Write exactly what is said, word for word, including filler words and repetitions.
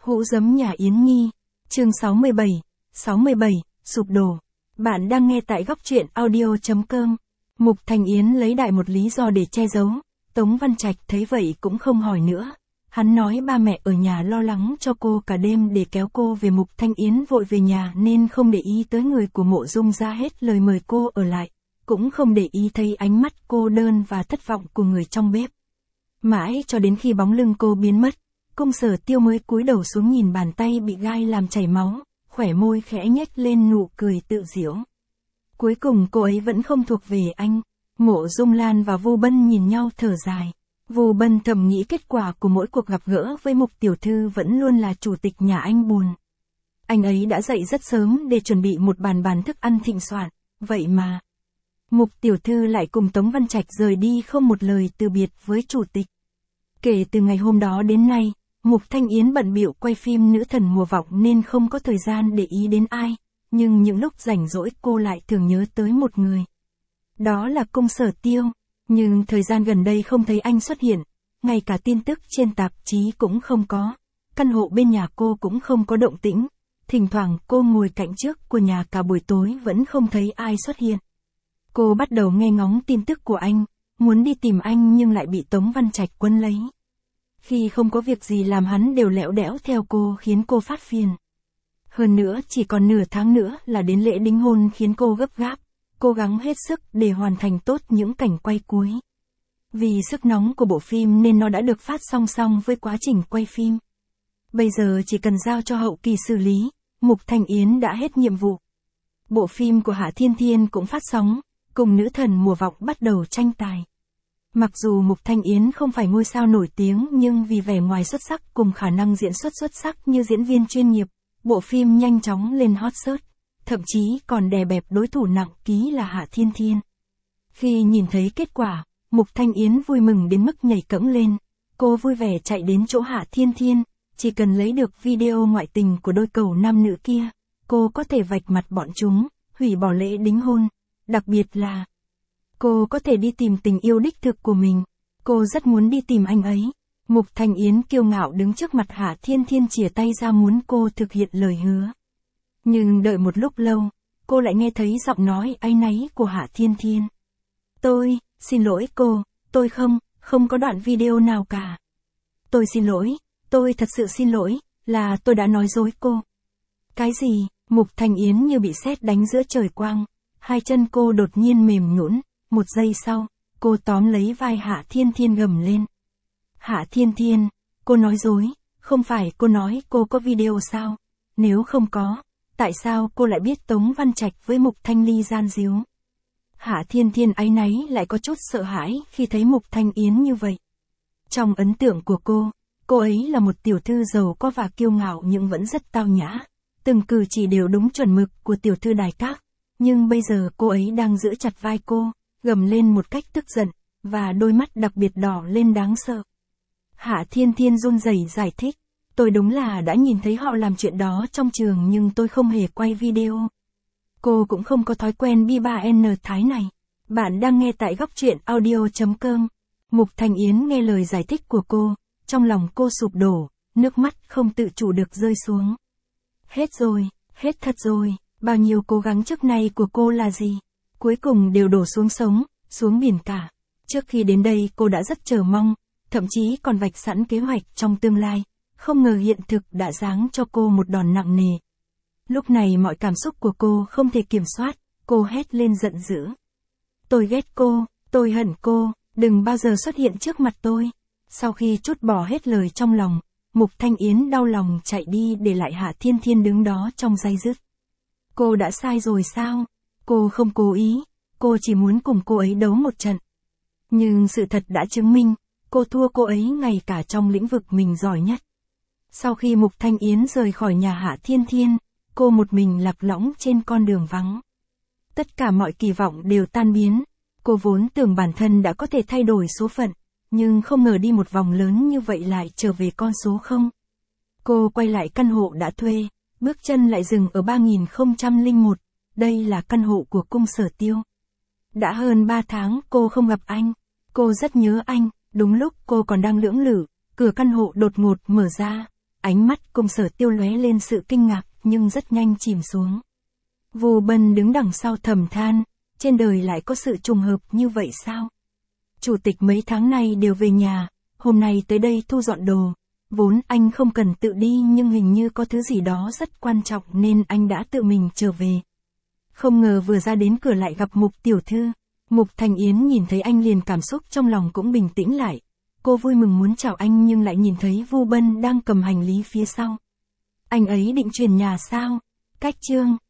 Hũ giấm nhà Yến Nhi, chương sáu mươi bảy, sáu mươi bảy, sụp đổ. Bạn đang nghe tại góc truyện audio chấm com. Mục Thanh Yến lấy đại một lý do để che giấu, Tống Văn Trạch thấy vậy cũng không hỏi nữa. Hắn nói ba mẹ ở nhà lo lắng cho cô cả đêm để kéo cô về. Mục Thanh Yến vội về nhà nên không để ý tới người của Mộ Dung ra hết lời mời cô ở lại, cũng không để ý thấy ánh mắt cô đơn và thất vọng của người trong bếp. Mãi cho đến khi bóng lưng cô biến mất, Cung Sở Tiêu mới cúi đầu xuống nhìn bàn tay bị gai làm chảy máu, khỏe môi khẽ nhếch lên nụ cười tự giễu. Cuối cùng cô ấy vẫn không thuộc về anh. Mộ Dung Lan và Vu Bân nhìn nhau thở dài. Vu Bân thầm nghĩ kết quả của mỗi cuộc gặp gỡ với Mục tiểu thư vẫn luôn là chủ tịch nhà anh buồn. Anh ấy đã dậy rất sớm để chuẩn bị một bàn bàn thức ăn thịnh soạn, vậy mà Mục tiểu thư lại cùng Tống Văn Trạch rời đi không một lời từ biệt với chủ tịch. Kể từ ngày hôm đó đến nay, Mục Thanh Yến bận bịu quay phim Nữ Thần Mùa Vọng nên không có thời gian để ý đến ai, nhưng những lúc rảnh rỗi cô lại thường nhớ tới một người. Đó là Cung Sở Tiêu, nhưng thời gian gần đây không thấy anh xuất hiện, ngay cả tin tức trên tạp chí cũng không có. Căn hộ bên nhà cô cũng không có động tĩnh, thỉnh thoảng cô ngồi cạnh trước của nhà cả buổi tối vẫn không thấy ai xuất hiện. Cô bắt đầu nghe ngóng tin tức của anh, muốn đi tìm anh nhưng lại bị Tống Văn Trạch quấn lấy. Khi không có việc gì làm hắn đều lẽo đẽo theo cô khiến cô phát phiền. Hơn nữa chỉ còn nửa tháng nữa là đến lễ đính hôn khiến cô gấp gáp, cố gắng hết sức để hoàn thành tốt những cảnh quay cuối. Vì sức nóng của bộ phim nên nó đã được phát song song với quá trình quay phim. Bây giờ chỉ cần giao cho hậu kỳ xử lý, Mục Thanh Yến đã hết nhiệm vụ. Bộ phim của Hạ Thiên Thiên cũng phát sóng, cùng Nữ Thần Mùa Vọng bắt đầu tranh tài. Mặc dù Mục Thanh Yến không phải ngôi sao nổi tiếng nhưng vì vẻ ngoài xuất sắc cùng khả năng diễn xuất xuất sắc như diễn viên chuyên nghiệp, bộ phim nhanh chóng lên hot search, thậm chí còn đè bẹp đối thủ nặng ký là Hạ Thiên Thiên. Khi nhìn thấy kết quả, Mục Thanh Yến vui mừng đến mức nhảy cẫng lên, cô vui vẻ chạy đến chỗ Hạ Thiên Thiên, chỉ cần lấy được video ngoại tình của đôi cầu nam nữ kia, cô có thể vạch mặt bọn chúng, hủy bỏ lễ đính hôn, đặc biệt là cô có thể đi tìm tình yêu đích thực của mình. Cô rất muốn đi tìm anh ấy. Mục Thanh Yến kiêu ngạo đứng trước mặt Hạ Thiên Thiên chìa tay ra muốn cô thực hiện lời hứa. Nhưng đợi một lúc lâu, cô lại nghe thấy giọng nói áy náy của Hạ Thiên Thiên. Tôi, xin lỗi cô, tôi không, không có đoạn video nào cả. Tôi xin lỗi, tôi thật sự xin lỗi, là tôi đã nói dối cô. Cái gì? Mục Thanh Yến như bị sét đánh giữa trời quang, hai chân cô đột nhiên mềm nhũn. Một giây sau, cô tóm lấy vai Hạ Thiên Thiên gầm lên. Hạ Thiên Thiên, cô nói dối, không phải cô nói cô có video sao? Nếu không có, tại sao cô lại biết Tống Văn Trạch với Mục Thanh Ly gian díu? Hạ Thiên Thiên áy náy lại có chút sợ hãi khi thấy Mục Thanh Yến như vậy. Trong ấn tượng của cô, cô ấy là một tiểu thư giàu có và kiêu ngạo nhưng vẫn rất tao nhã. Từng cử chỉ đều đúng chuẩn mực của tiểu thư đài các. Nhưng bây giờ cô ấy đang giữ chặt vai cô, gầm lên một cách tức giận, và đôi mắt đặc biệt đỏ lên đáng sợ. Hạ Thiên Thiên run rẩy giải thích, tôi đúng là đã nhìn thấy họ làm chuyện đó trong trường nhưng tôi không hề quay video. Cô cũng không có thói quen bi ba en thái này. Bạn đang nghe tại góc truyện audio chấm com. Mục Thanh Yến nghe lời giải thích của cô, trong lòng cô sụp đổ, nước mắt không tự chủ được rơi xuống. Hết rồi, hết thật rồi, bao nhiêu cố gắng trước nay của cô là gì? Cuối cùng đều đổ xuống sống, xuống biển cả. Trước khi đến đây cô đã rất chờ mong, thậm chí còn vạch sẵn kế hoạch trong tương lai, không ngờ hiện thực đã giáng cho cô một đòn nặng nề. Lúc này mọi cảm xúc của cô không thể kiểm soát, cô hét lên giận dữ. Tôi ghét cô, tôi hận cô, đừng bao giờ xuất hiện trước mặt tôi. Sau khi trút bỏ hết lời trong lòng, Mục Thanh Yến đau lòng chạy đi để lại Hạ Thiên Thiên đứng đó trong day dứt. Cô đã sai rồi sao? Cô không cố ý, cô chỉ muốn cùng cô ấy đấu một trận. Nhưng sự thật đã chứng minh, cô thua cô ấy ngay cả trong lĩnh vực mình giỏi nhất. Sau khi Mục Thanh Yến rời khỏi nhà Hạ Thiên Thiên, cô một mình lạc lõng trên con đường vắng. Tất cả mọi kỳ vọng đều tan biến, cô vốn tưởng bản thân đã có thể thay đổi số phận, nhưng không ngờ đi một vòng lớn như vậy lại trở về con số không. Cô quay lại căn hộ đã thuê, bước chân lại dừng ở ba nghìn không trăm lẻ một. Đây là căn hộ của Cung Sở Tiêu. Đã hơn ba tháng cô không gặp anh. Cô rất nhớ anh. Đúng lúc cô còn đang lưỡng lự, cửa căn hộ đột ngột mở ra. ánh mắt Cung Sở Tiêu lóe lên sự kinh ngạc, nhưng rất nhanh chìm xuống. Vu Bân đứng đằng sau thầm than, trên đời lại có sự trùng hợp như vậy sao? Chủ tịch mấy tháng nay đều về nhà, hôm nay tới đây thu dọn đồ. Vốn anh không cần tự đi nhưng hình như có thứ gì đó rất quan trọng nên anh đã tự mình trở về. Không ngờ vừa ra đến cửa lại gặp Mục tiểu thư. Mục Thành Yến nhìn thấy anh liền cảm xúc trong lòng cũng bình tĩnh lại. Cô vui mừng muốn chào anh nhưng lại nhìn thấy Vu Bân đang cầm hành lý phía sau. Anh ấy định chuyển nhà sao? Cách chương